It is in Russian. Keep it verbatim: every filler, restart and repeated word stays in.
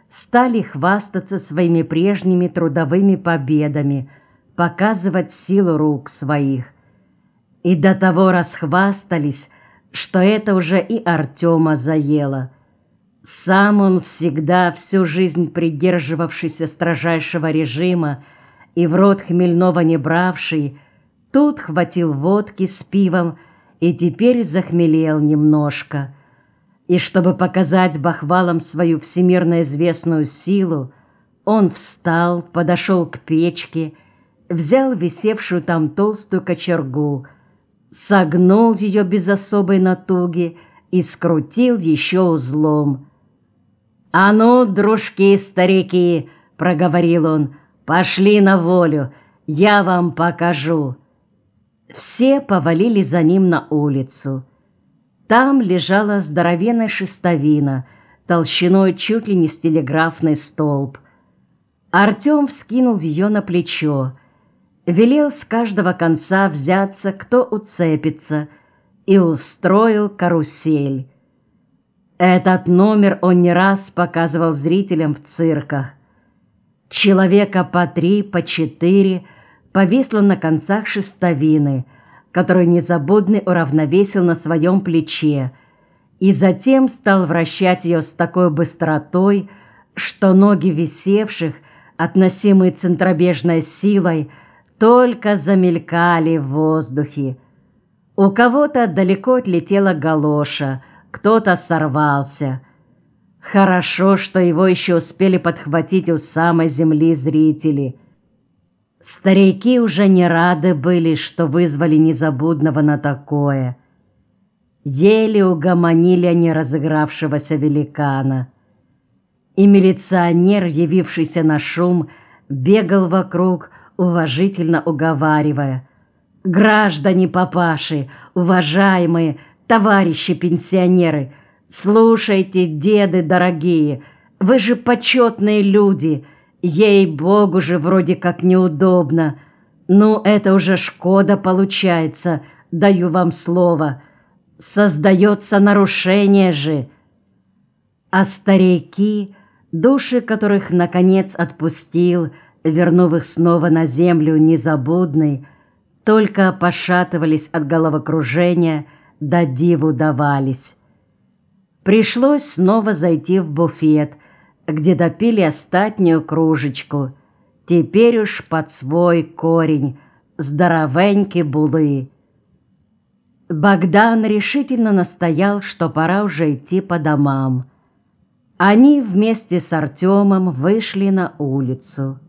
стали хвастаться своими прежними трудовыми победами, показывать силу рук своих. И до того расхвастались, что это уже и Артема заело. Сам он всегда, всю жизнь придерживавшийся строжайшего режима и в рот хмельного не бравший, тут хватил водки с пивом и теперь захмелел немножко. И чтобы показать бахвалам свою всемирно известную силу, он встал, подошел к печке, взял висевшую там толстую кочергу, согнул ее без особой натуги и скрутил еще узлом. «А ну, дружки-старики!» — проговорил он. «Пошли на волю, я вам покажу». Все повалили за ним на улицу. Там лежала здоровенная шестовина, толщиной чуть ли не с телеграфный столб. Артем вскинул ее на плечо, велел с каждого конца взяться, кто уцепится, и устроил карусель. Этот номер он не раз показывал зрителям в цирках. Человека по три, по четыре повисло на концах шестовины, которую Незабудный уравновесил на своем плече, и затем стал вращать ее с такой быстротой, что ноги висевших, относимые центробежной силой, только замелькали в воздухе. У кого-то далеко отлетела галоша, кто-то сорвался. Хорошо, что его еще успели подхватить у самой земли зрители. Старики уже не рады были, что вызвали Незабудного на такое. Еле угомонили они разыгравшегося великана. И милиционер, явившийся на шум, бегал вокруг, уважительно уговаривая: «Граждане папаши, уважаемые товарищи пенсионеры, слушайте, деды дорогие, вы же почетные люди, ей-богу же вроде как неудобно. Ну, это уже шкода получается, даю вам слово. Создается нарушение же». А старики, души которых, наконец, отпустил, вернув их снова на землю Незабудный, только пошатывались от головокружения, да диву давались. Пришлось снова зайти в буфет, где допили остатнюю кружечку, теперь уж под свой корень, здоровеньки булы. Богдан решительно настоял, что пора уже идти по домам. Они вместе с Артемом вышли на улицу.